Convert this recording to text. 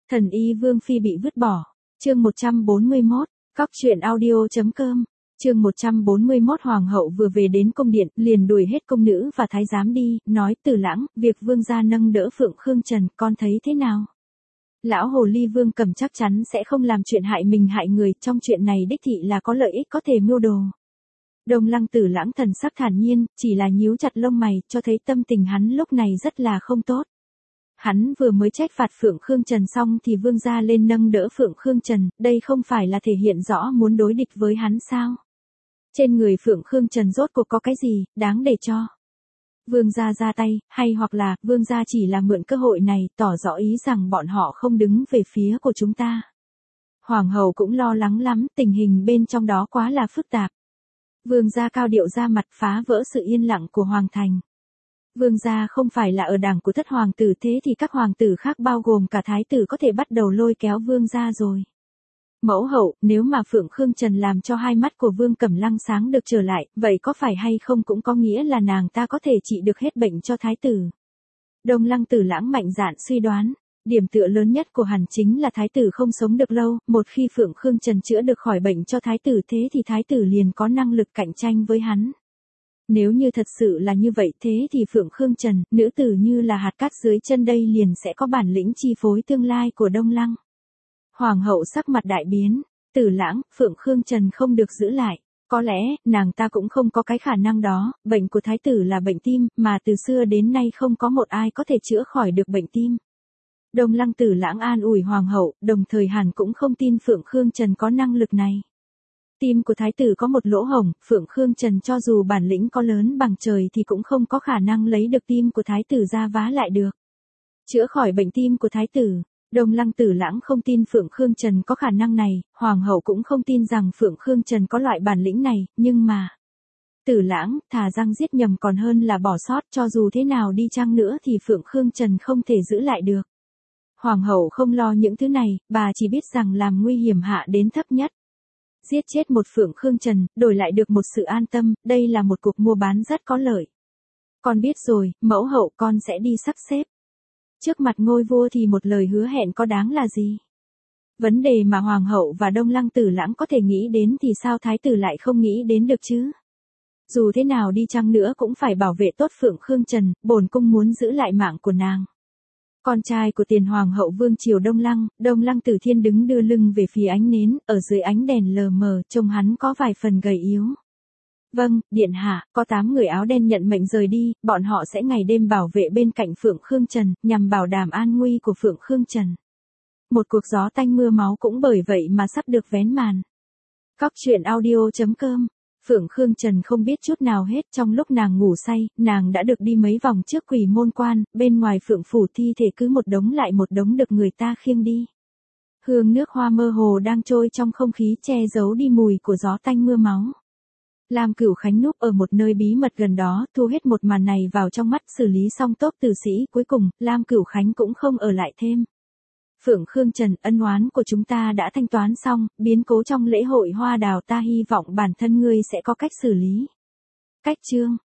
Thần y Vương Phi bị vứt bỏ. Chương 141, Cóc truyện audio.com. Chương 141 Hoàng hậu vừa về đến cung điện, liền đuổi hết công nữ và thái giám đi, nói: Tử Lãng, việc vương gia nâng đỡ Phượng Khương Trần, con thấy thế nào? Lão hồ ly Vương Cẩm chắc chắn sẽ không làm chuyện hại mình hại người, trong chuyện này đích thị là có lợi ích có thể mưu đồ. Đông Lăng Tử Lãng thần sắc thản nhiên, chỉ là nhíu chặt lông mày, cho thấy tâm tình hắn lúc này rất là không tốt. Hắn vừa mới trách phạt Phượng Khương Trần xong thì vương gia lên nâng đỡ Phượng Khương Trần, đây không phải là thể hiện rõ muốn đối địch với hắn sao? Trên người Phượng Khương Trần rốt cuộc có cái gì, đáng để cho vương gia ra tay, hay hoặc là, vương gia chỉ là mượn cơ hội này, tỏ rõ ý rằng bọn họ không đứng về phía của chúng ta. Hoàng hậu cũng lo lắng lắm, tình hình bên trong đó quá là phức tạp. Vương gia cao điệu ra mặt phá vỡ sự yên lặng của Hoàng thành. Vương gia không phải là ở đảng của thất hoàng tử, thế thì các hoàng tử khác bao gồm cả thái tử có thể bắt đầu lôi kéo vương gia rồi. Mẫu hậu, nếu mà Phượng Khương Trần làm cho hai mắt của Vương Cẩm Lăng sáng được trở lại, vậy có phải hay không cũng có nghĩa là nàng ta có thể trị được hết bệnh cho thái tử. Đông Lăng Tử Lãng mạnh dạn suy đoán, điểm tựa lớn nhất của hắn chính là thái tử không sống được lâu, một khi Phượng Khương Trần chữa được khỏi bệnh cho thái tử thế thì thái tử liền có năng lực cạnh tranh với hắn. Nếu như thật sự là như vậy thế thì Phượng Khương Trần, nữ tử như là hạt cát dưới chân đây liền sẽ có bản lĩnh chi phối tương lai của Đông Lăng. Hoàng hậu sắc mặt đại biến, Tử Lãng, Phượng Khương Trần không được giữ lại. Có lẽ, nàng ta cũng không có cái khả năng đó, bệnh của thái tử là bệnh tim, mà từ xưa đến nay không có một ai có thể chữa khỏi được bệnh tim. Đông Lăng Tử Lãng an ủi hoàng hậu, đồng thời hắn cũng không tin Phượng Khương Trần có năng lực này. Tim của thái tử có một lỗ hổng, Phượng Khương Trần cho dù bản lĩnh có lớn bằng trời thì cũng không có khả năng lấy được tim của thái tử ra vá lại được. Chữa khỏi bệnh tim của thái tử. Đông Lăng Tử Lãng không tin Phượng Khương Trần có khả năng này, hoàng hậu cũng không tin rằng Phượng Khương Trần có loại bản lĩnh này, nhưng mà Tử Lãng, thà rằng giết nhầm còn hơn là bỏ sót, cho dù thế nào đi chăng nữa thì Phượng Khương Trần không thể giữ lại được. Hoàng hậu không lo những thứ này, bà chỉ biết rằng làm nguy hiểm hạ đến thấp nhất. Giết chết một Phượng Khương Trần, đổi lại được một sự an tâm, đây là một cuộc mua bán rất có lợi. Con biết rồi, mẫu hậu, con sẽ đi sắp xếp. Trước mặt ngôi vua thì một lời hứa hẹn có đáng là gì? Vấn đề mà Hoàng hậu và Đông Lăng Tử Lãng có thể nghĩ đến thì sao thái tử lại không nghĩ đến được chứ? Dù thế nào đi chăng nữa cũng phải bảo vệ tốt Phượng Khương Trần, bổn cung muốn giữ lại mạng của nàng. Con trai của tiền Hoàng hậu Vương Triều Đông Lăng Tử Thiên đứng đưa lưng về phía ánh nến, ở dưới ánh đèn lờ mờ, trông hắn có vài phần gầy yếu. Vâng, điện hạ, có 8 người áo đen nhận mệnh rời đi, bọn họ sẽ ngày đêm bảo vệ bên cạnh Phượng Khương Trần, nhằm bảo đảm an nguy của Phượng Khương Trần. Một cuộc gió tanh mưa máu cũng bởi vậy mà sắp được vén màn. Cóc truyện audio.com. Phượng Khương Trần không biết chút nào hết, trong lúc nàng ngủ say, nàng đã được đi mấy vòng trước Quỷ Môn Quan, bên ngoài Phượng phủ thi thể cứ một đống lại một đống được người ta khiêng đi. Hương nước hoa mơ hồ đang trôi trong không khí che giấu đi mùi của gió tanh mưa máu. Lam Cửu Khánh núp ở một nơi bí mật gần đó, thu hết một màn này vào trong mắt, xử lý xong tốt tử sĩ, cuối cùng, Lam Cửu Khánh cũng không ở lại thêm. Phượng Khương Trần, ân oán của chúng ta đã thanh toán xong, biến cố trong lễ hội hoa đào ta hy vọng bản thân ngươi sẽ có cách xử lý. Cách chương